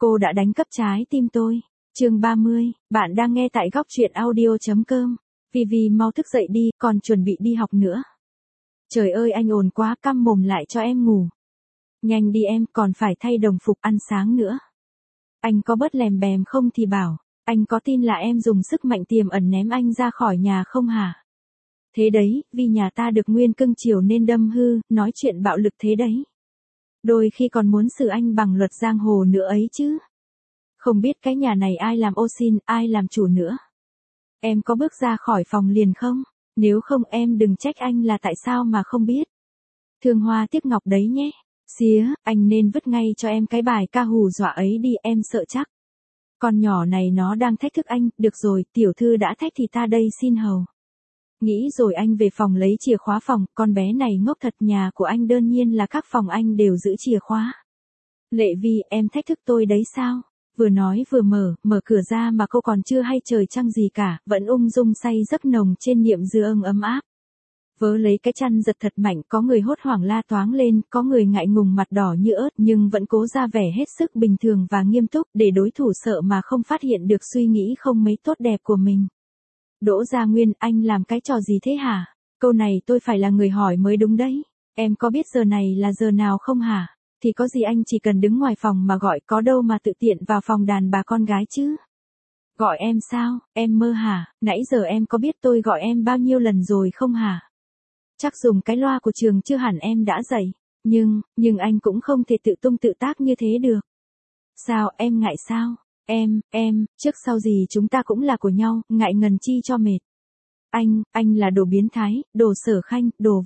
Cô đã đánh cắp trái tim tôi. Chương 30, bạn đang nghe tại góc truyện audio.com. Vivi mau thức dậy đi, còn chuẩn bị đi học nữa. Trời ơi anh ồn quá, căm mồm lại cho em ngủ. Nhanh đi em, còn phải thay đồng phục ăn sáng nữa. Anh có bớt lèm bèm không thì bảo, anh có tin là em dùng sức mạnh tiềm ẩn ném anh ra khỏi nhà không hả? Thế đấy, vì nhà ta được nguyên cưng chiều nên đâm hư, nói chuyện bạo lực thế đấy. Đôi khi còn muốn xử anh bằng luật giang hồ nữa ấy chứ. Không biết cái nhà này ai làm ô xin, ai làm chủ nữa. Em có bước ra khỏi phòng liền không? Nếu không em đừng trách anh là tại sao mà không biết. Thương hoa tiếc ngọc đấy nhé. Xía, anh nên vứt ngay cho em cái bài ca hù dọa ấy đi, em sợ chắc. Con nhỏ này nó đang thách thức anh, được rồi, tiểu thư đã thách thì ta đây xin hầu. Nghĩ rồi anh về phòng lấy chìa khóa phòng, con bé này ngốc thật, nhà của anh đơn nhiên là các phòng anh đều giữ chìa khóa. Lệ Vi, em thách thức tôi đấy sao? Vừa nói vừa mở cửa ra mà cô còn chưa hay trời trăng gì cả, vẫn ung dung say giấc nồng trên niệm dư ấm áp. Vớ lấy cái chăn giật thật mạnh, có người hốt hoảng la toáng lên, có người ngại ngùng mặt đỏ như ớt nhưng vẫn cố ra vẻ hết sức bình thường và nghiêm túc để đối thủ sợ mà không phát hiện được suy nghĩ không mấy tốt đẹp của mình. Đỗ Gia Nguyên, anh làm cái trò gì thế hả? Câu này tôi phải là người hỏi mới đúng đấy. Em có biết giờ này là giờ nào không hả? Thì có gì anh chỉ cần đứng ngoài phòng mà gọi, có đâu mà tự tiện vào phòng đàn bà con gái chứ. Gọi em sao, em mơ hả? Nãy giờ em có biết tôi gọi em bao nhiêu lần rồi không hả? Chắc dùng cái loa của trường chưa hẳn em đã dậy. Nhưng anh cũng không thể tự tung tự tác như thế được. Sao, em ngại sao? Em, trước sau gì chúng ta cũng là của nhau, ngại ngần chi cho mệt. Anh là đồ biến thái, đồ Sở Khanh, đồ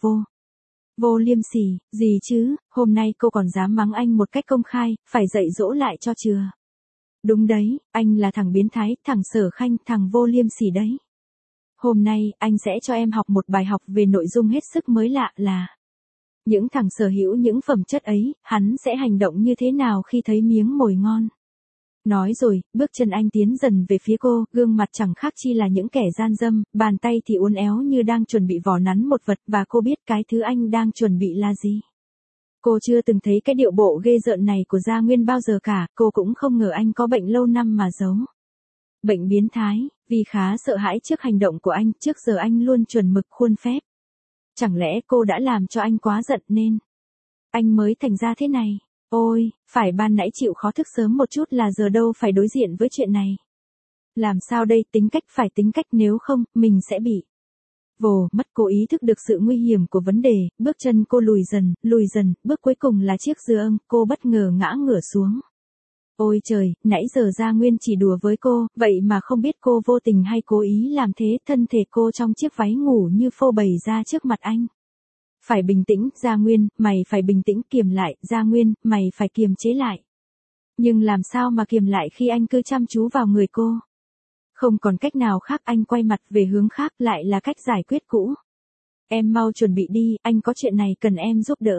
vô liêm sỉ, gì chứ, hôm nay cô còn dám mắng anh một cách công khai, phải dạy dỗ lại cho chưa? Đúng đấy, anh là thằng biến thái, thằng Sở Khanh, thằng vô liêm sỉ đấy. Hôm nay, anh sẽ cho em học một bài học về nội dung hết sức mới lạ là những thằng sở hữu những phẩm chất ấy, hắn sẽ hành động như thế nào khi thấy miếng mồi ngon. Nói rồi, bước chân anh tiến dần về phía cô, gương mặt chẳng khác chi là những kẻ gian dâm, bàn tay thì uốn éo như đang chuẩn bị vò nắn một vật, và cô biết cái thứ anh đang chuẩn bị là gì. Cô chưa từng thấy cái điệu bộ ghê rợn này của Gia Nguyên bao giờ cả, cô cũng không ngờ anh có bệnh lâu năm mà giấu. Bệnh biến thái, vì khá sợ hãi trước hành động của anh, trước giờ anh luôn chuẩn mực khuôn phép. Chẳng lẽ cô đã làm cho anh quá giận nên anh mới thành ra thế này? Ôi, phải ban nãy chịu khó thức sớm một chút là giờ đâu phải đối diện với chuyện này. Làm sao đây, phải tính cách, nếu không, mình sẽ bị mất. Cô ý thức được sự nguy hiểm của vấn đề, bước chân cô lùi dần, bước cuối cùng là chiếc giường, cô bất ngờ ngã ngửa xuống. Ôi trời, nãy giờ Gia Nguyên chỉ đùa với cô, vậy mà không biết cô vô tình hay cố ý làm thế, thân thể cô trong chiếc váy ngủ như phô bày ra trước mặt anh. Phải bình tĩnh, Gia Nguyên, mày phải bình tĩnh, kiềm lại, Gia Nguyên, mày phải kiềm chế lại. Nhưng làm sao mà kiềm lại khi anh cứ chăm chú vào người cô? Không còn cách nào khác, anh quay mặt về hướng khác, lại là cách giải quyết cũ. Em mau chuẩn bị đi, anh có chuyện này cần em giúp đỡ.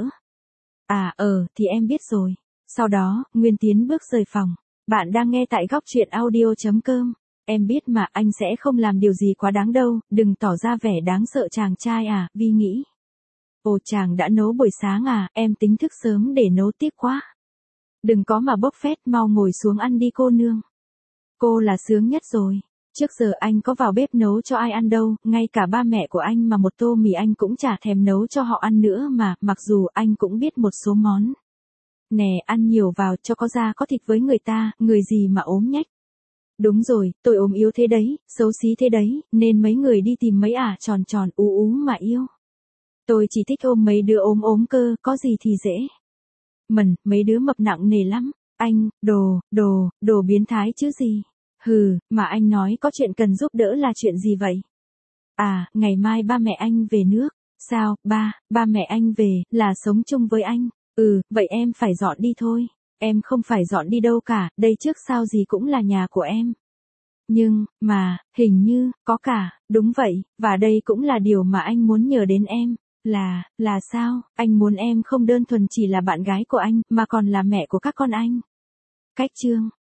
Thì em biết rồi. Sau đó, Nguyên tiến bước rời phòng. Bạn đang nghe tại góc truyện audio.com. Em biết mà, anh sẽ không làm điều gì quá đáng đâu, đừng tỏ ra vẻ đáng sợ chàng trai à, Vi nghĩ. Ồ, chàng đã nấu buổi sáng à, em tính thức sớm để nấu, tiếc quá. Đừng có mà bốc phét, mau ngồi xuống ăn đi cô nương. Cô là sướng nhất rồi. Trước giờ anh có vào bếp nấu cho ai ăn đâu, ngay cả ba mẹ của anh mà một tô mì anh cũng chả thèm nấu cho họ ăn nữa mà, mặc dù anh cũng biết một số món. Nè, ăn nhiều vào cho có da có thịt với người ta, người gì mà ốm nhách. Đúng rồi, tôi ốm yếu thế đấy, xấu xí thế đấy, nên mấy người đi tìm mấy tròn tròn ú mà yêu. Tôi chỉ thích ôm mấy đứa ốm cơ, có gì thì dễ. Mấy đứa mập nặng nề lắm. Anh, đồ biến thái chứ gì. Mà anh nói có chuyện cần giúp đỡ là chuyện gì vậy? Ngày mai ba mẹ anh về nước. Sao, ba mẹ anh về, là sống chung với anh? Vậy em phải dọn đi thôi. Em không phải dọn đi đâu cả, đây trước sau gì cũng là nhà của em. Nhưng, hình như, có cả, đúng vậy, và đây cũng là điều mà anh muốn nhờ đến em. Là sao, anh muốn em không đơn thuần chỉ là bạn gái của anh, mà còn là mẹ của các con anh. Cách chương